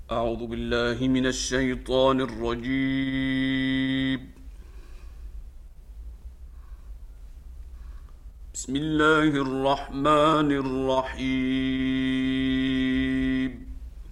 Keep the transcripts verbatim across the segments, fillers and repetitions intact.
أعوذ بالله من الشيطان الرجيم. بسم الله الرحمن الرحيم.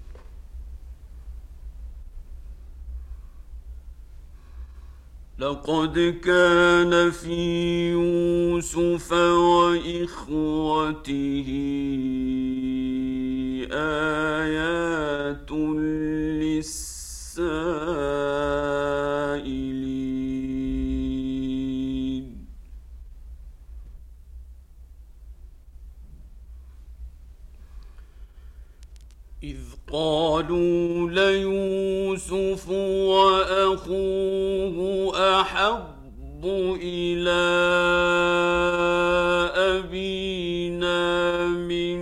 لقد كان في يوسف وإخوته آيات للسائلين. إذ قالوا ليوسف وأخوه أحب إلى أبينا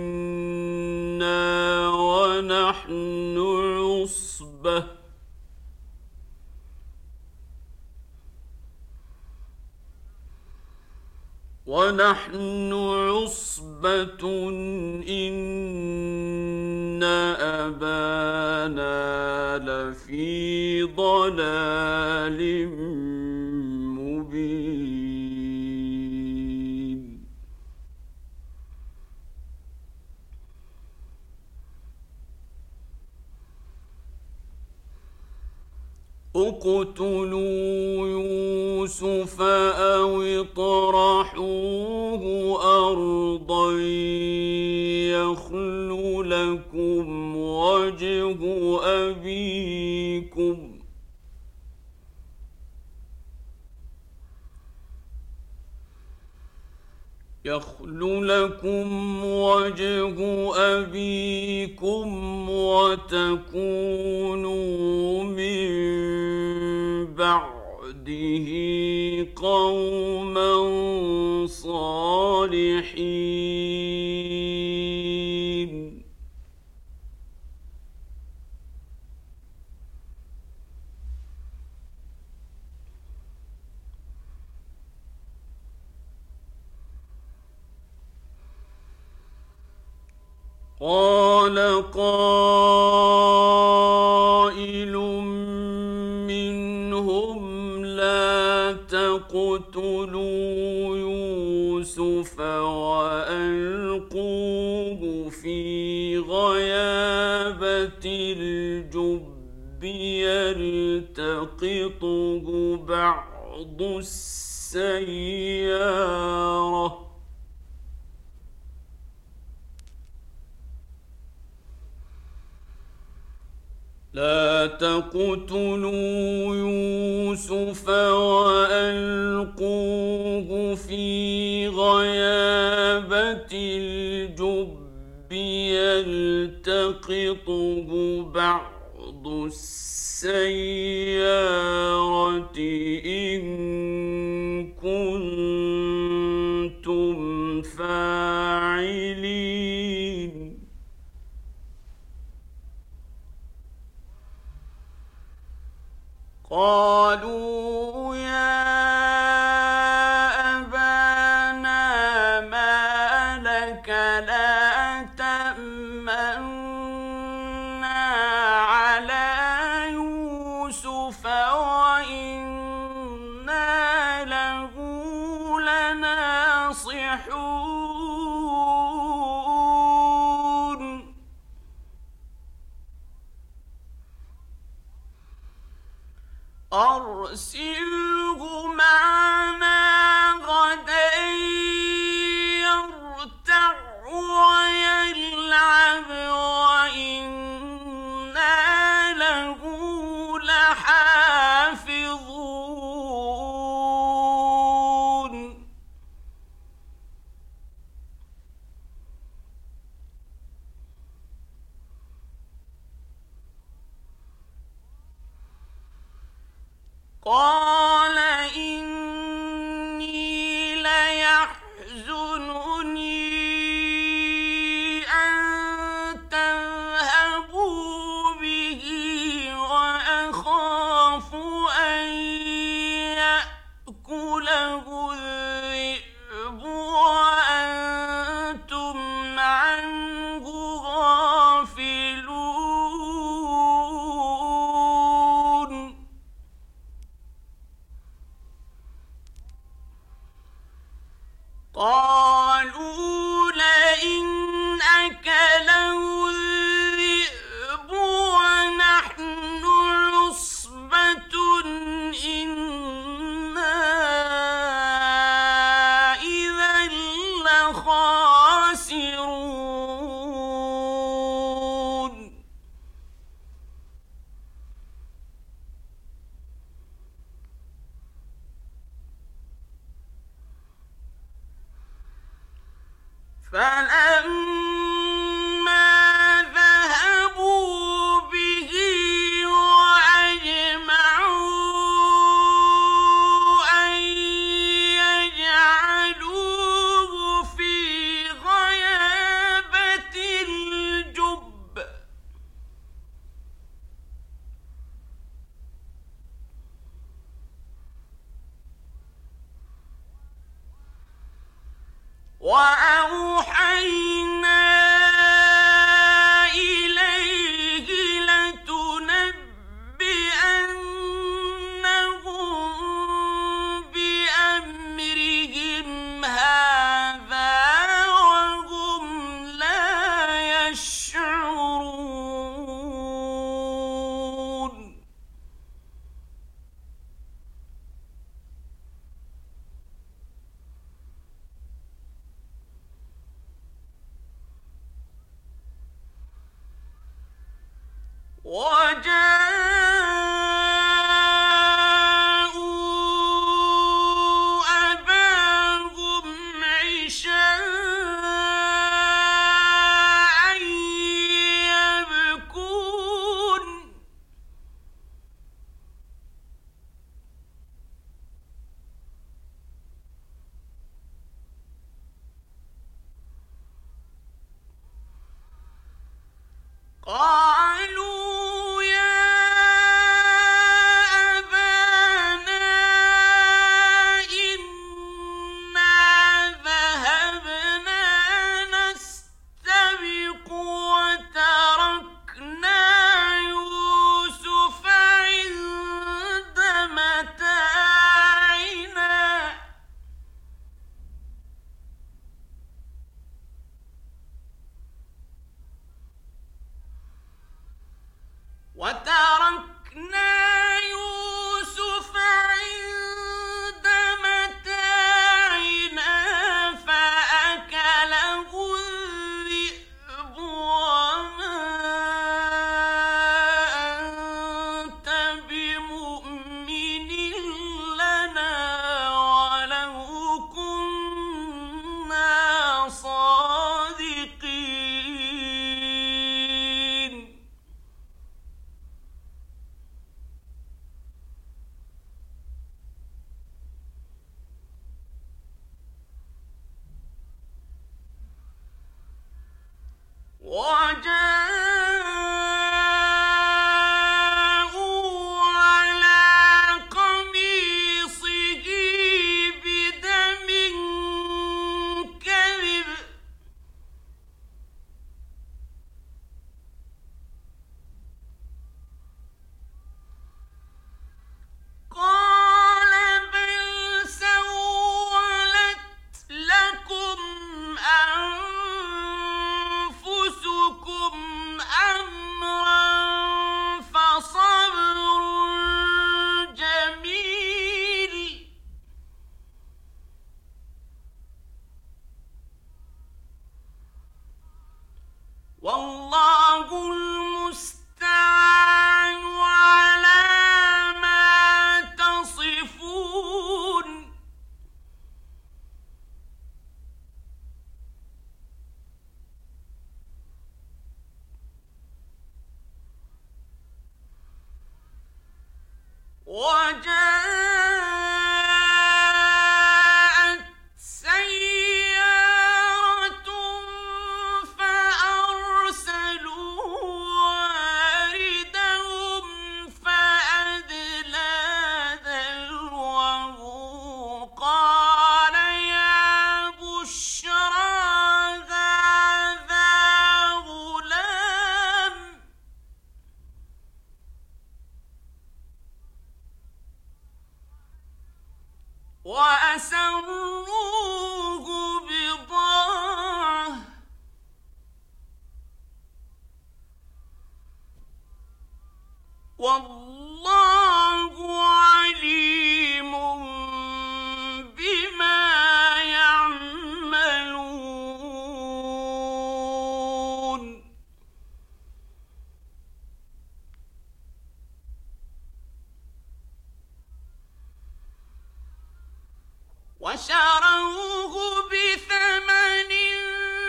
منا ونحن عصبة ونحن عصبة إن أبانا لفي ضلال مبين. اقتلوا يوسف أو اطرحوه أرضا يخل لكم وجه أبيكم يخل لكم وجه أبيكم وتكونوا من بعده قوما صالحين. قال قائل منهم لا تقتلوا يوسف وألقوه في غيابة الجب يلتقطه بعض السيارة لا تقتلوا يوسف وألقوه في غيابة الجب يلتقطه بعض السيارة إن كنتم فاعلين. قالوا يا أبانا ما لك لا تأمنا على يوسف وإنا له لناصحون. أرسله معنا غدا يرتع ويلعب وإنا له لحافظون. قال إني ليحزنني أن تذهبوا به وأخاف أن يأكله الذئب وأنتم عنه غافلون. فلما ذهبوا به وأجمعوا أن يجعلوه في غيابة الجب وأوحينا إليه لتنبئنهم بأمرهم هذا وهم لا يشعرون وجاءوا أباهم عشاء يبكون قالوا يا أبانا إنا ذهبنا نستبق وتركنا يوسف عند متاعنا وتركنا يوسف عند متاعنا فأكله الذئب وما أنت بمؤمن لنا ولو كنا صادقين وجاءوا على قميصه بدم كذب قال بل سولت لكم أنفسكم أمرا فصبر جميل والله المستعان على ما تصفون وجاءت سيارة فأرسلوا واردهم فأدلى دلوه قال يا بشرى هذا غلام وأسروه بضاعة والله عليم بما يعملون وشروه بثمن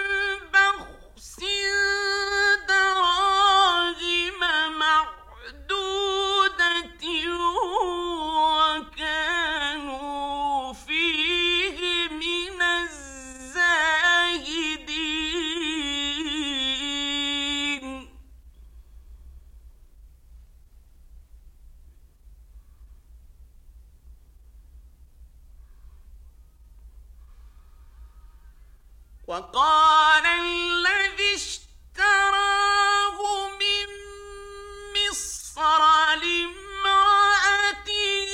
وقال الذي اشتراه من مصر لامرأته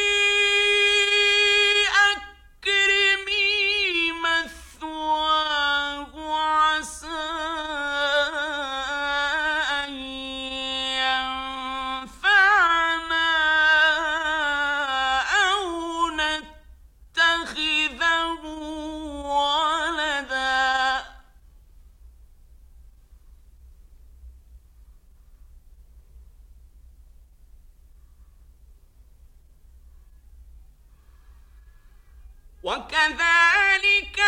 أكرمي مثواه عسى أن ينفعنا أو نتخذه ولدا وكذلك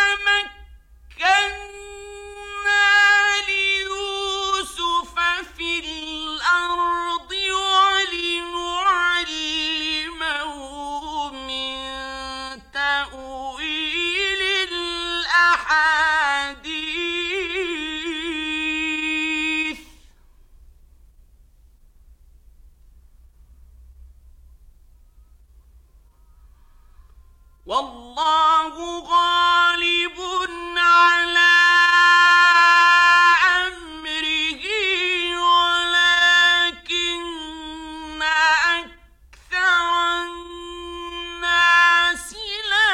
مكنا ليوسف في الأرض ولنعلمه من تأويل الأحاديث والله غالب على أمره ولكن أكثر الناس لا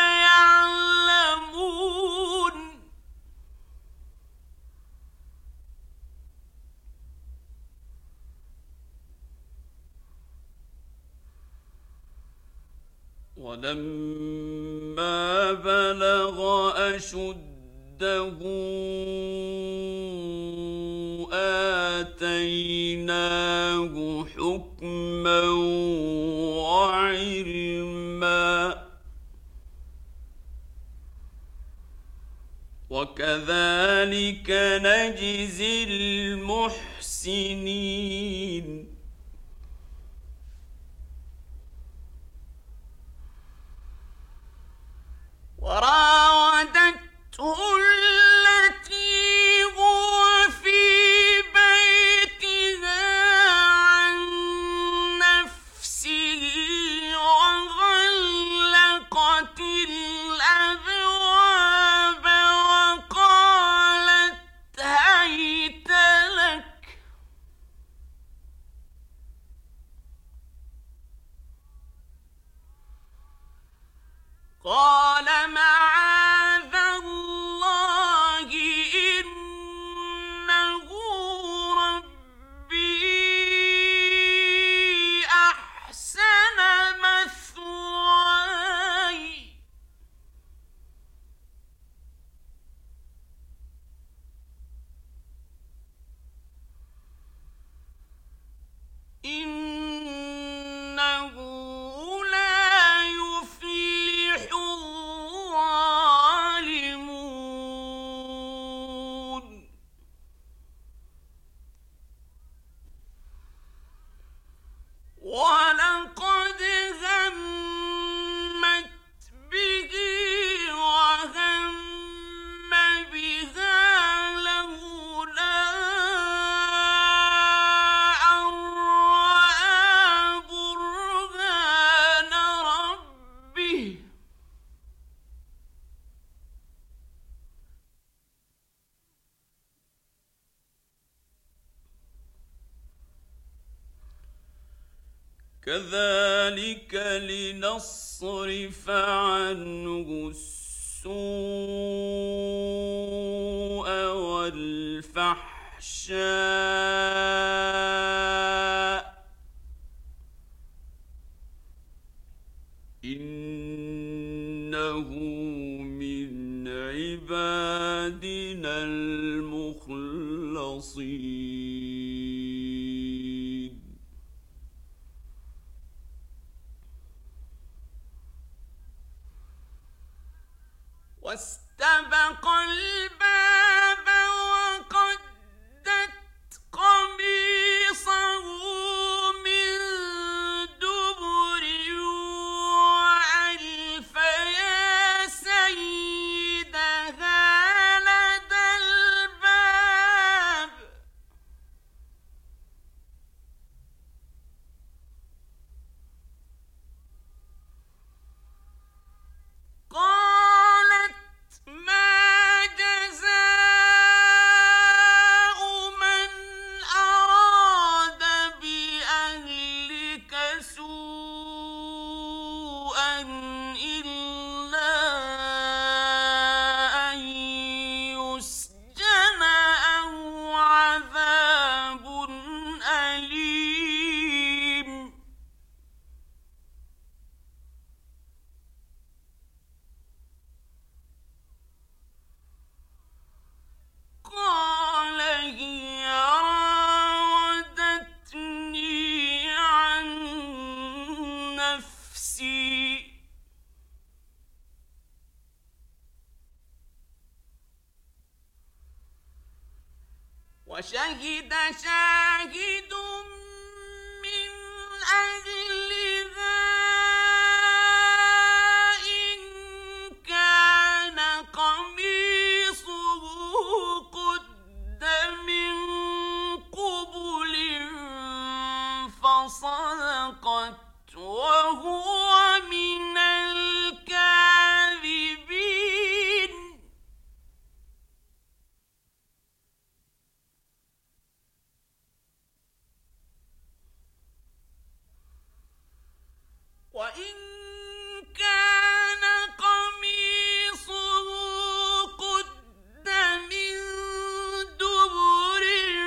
يعلمون ولما بلغ أشده آتيناه حكما وعلما وكذلك نجزي المحسنين وراودته التي هو في بيتها عن نفسه وغلقت الأبواب وقالت هيت لك قال معاذ الله إنه ربي أحسن مثواي إنه لا يفلح الظالمون ولقد همت به وهم بها لولا أن رأى برهان ربه كذلك لنصرف عنه السوء والفحشاء إنه من عبادنا المخلصين واستبق الباب وقدت قميصه من دبر وألف يا سيدها لدى الباب وشهد شاهد من أهلها إن كان قميصه قد من قبل فصدقت وهو من الكاذبين. وإن كان قميصه قد من دبر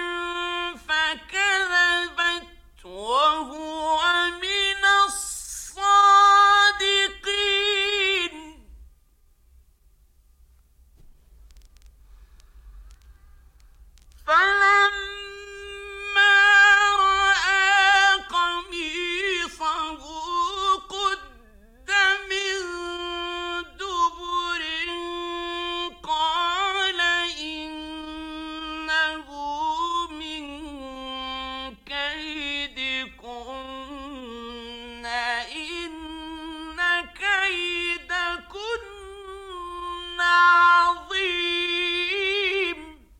فكذبت وهو من الصادقين. فلما رأى قميصه قد من دبر قال إنه من كيدكن إن كيدكن عظيم.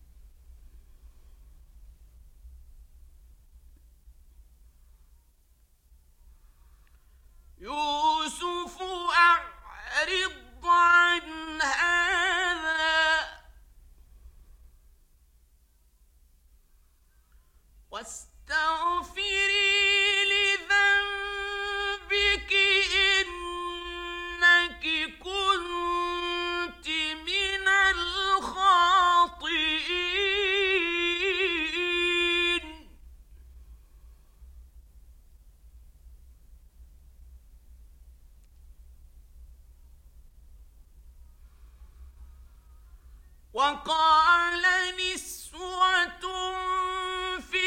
يوسف أعرض عن هذا واستغفري لذنبك إنك كنت من الخاطئين. وقال نسوة في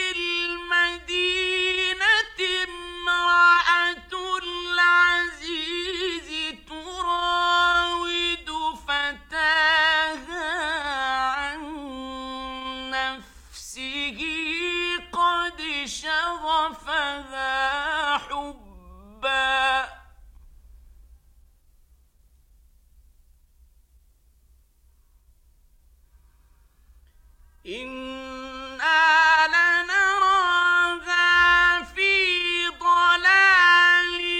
المدينة امرأة العزيز تراود فتاها عن نفسه قد شغفها حبا إنا لنراها في ضلال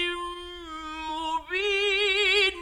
مبين.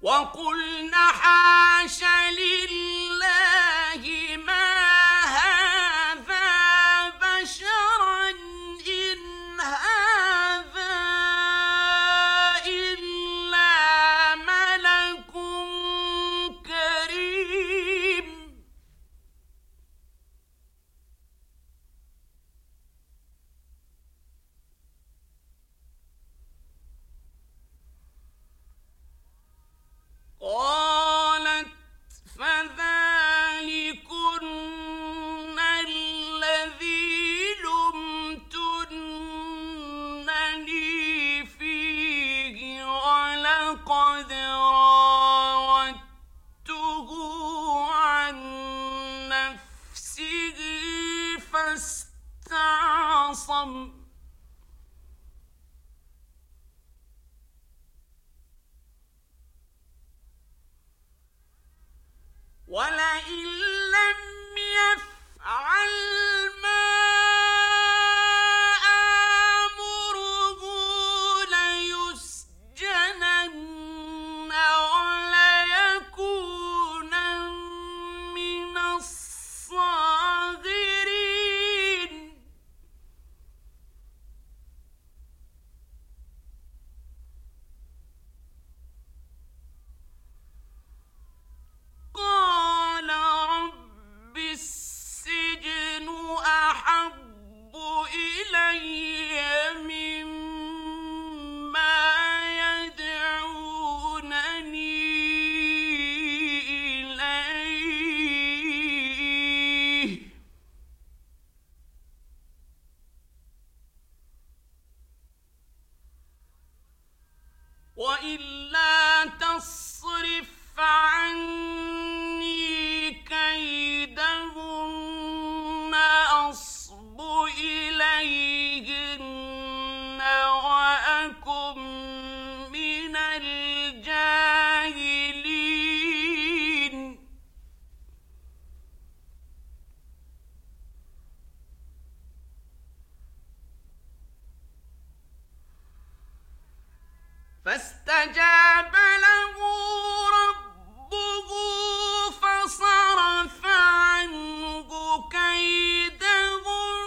وقلنا حاش لله ما هذا بشرا إن هذا إلا ملك كريم. قالت فذلكن الذي لمتنني فيه ولقد راودته عن نفسه فاستعصم. ولئن لم يفعل ما آمره ليسجنن وليكونن من الصاغرين. قال رب السجن أحب إلي مما يدعونني إليه وإلا تصرف عني كيدهن أصب إليهن وأكن من الجاهلين. فاستجاب له ربه فصرف عنه كيدهن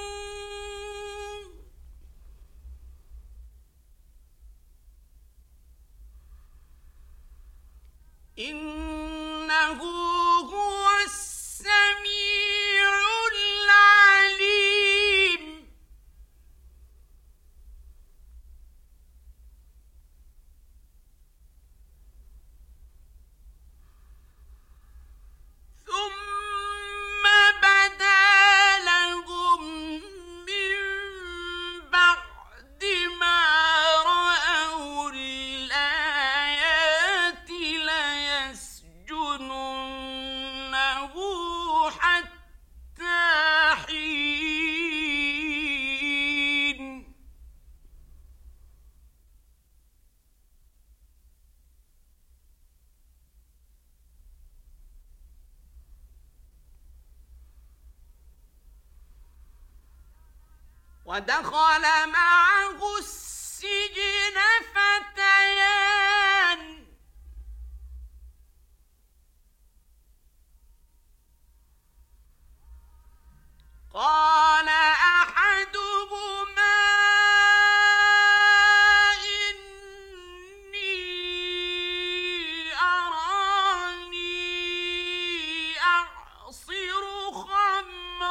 إنه هو السميع العليم. ثم بدا لهم من بعد ما رأوا الآيات ليسجننه حتى حين. ودخل معه السجن فتيان قال أحدهما إني أراني أعصر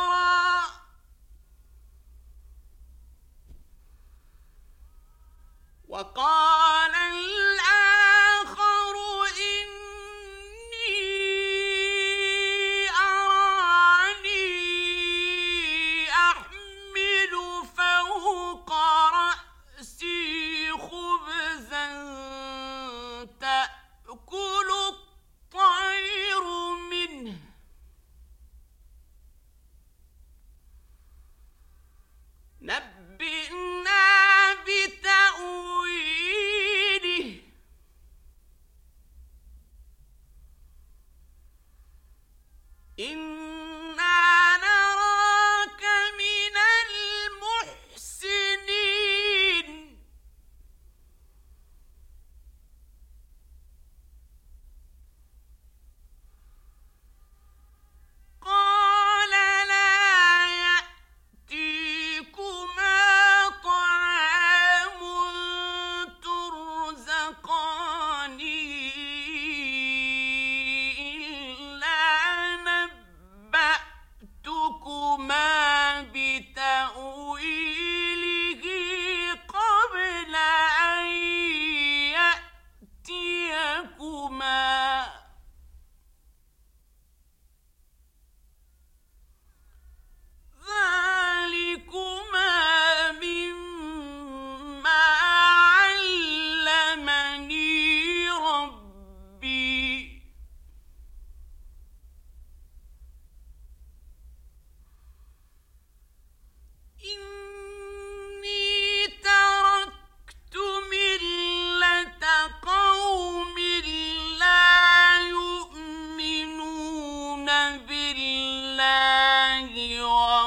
خمرا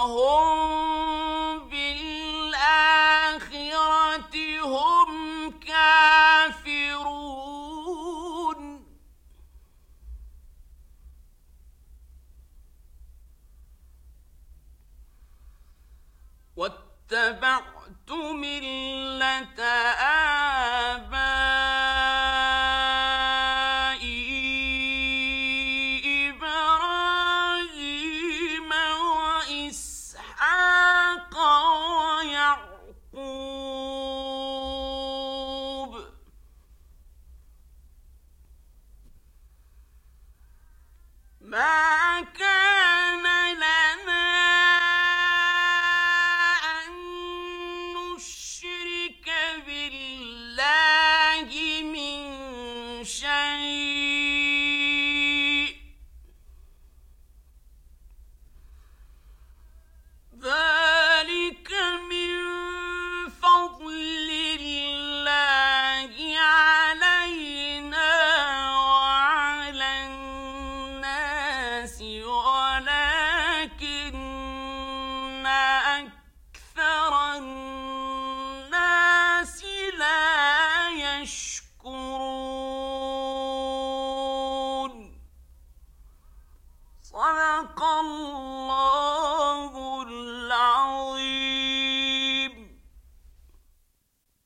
وهم بالآخرة هم كافرون واتبعت ملة